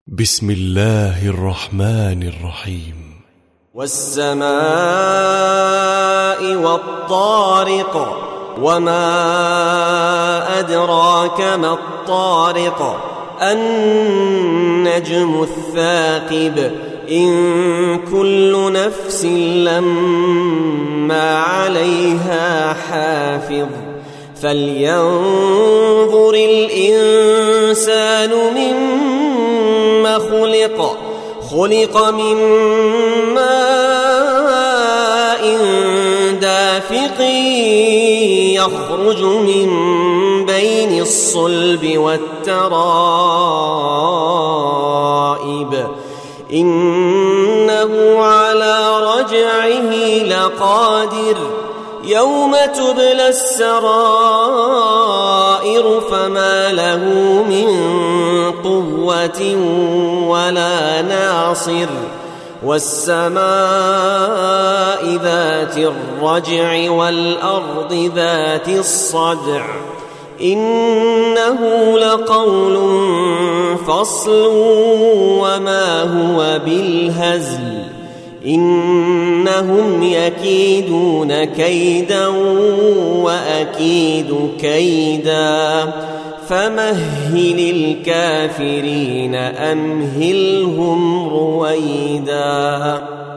بسم الله الرحمن الرحيم. والسماء والطارق، وما أدراك ما الطارق، النجم الثاقب، إن كل نفس لما عليها حافظ، فلينظر الإنسان مما خلق من ماء دافق يخرج من بين الصلب والترائب، إنه على رجعه لقادر، يوم تبلى السرائر فما له من قوة ولا ناصر، والسماء ذات الرجع والأرض ذات الصدع، إنه لقول فصل وما هو بالهزل، إنهم يكيدون كيدا وأكيد كيدا، فمهل الكافرين أمهلهم رويدا.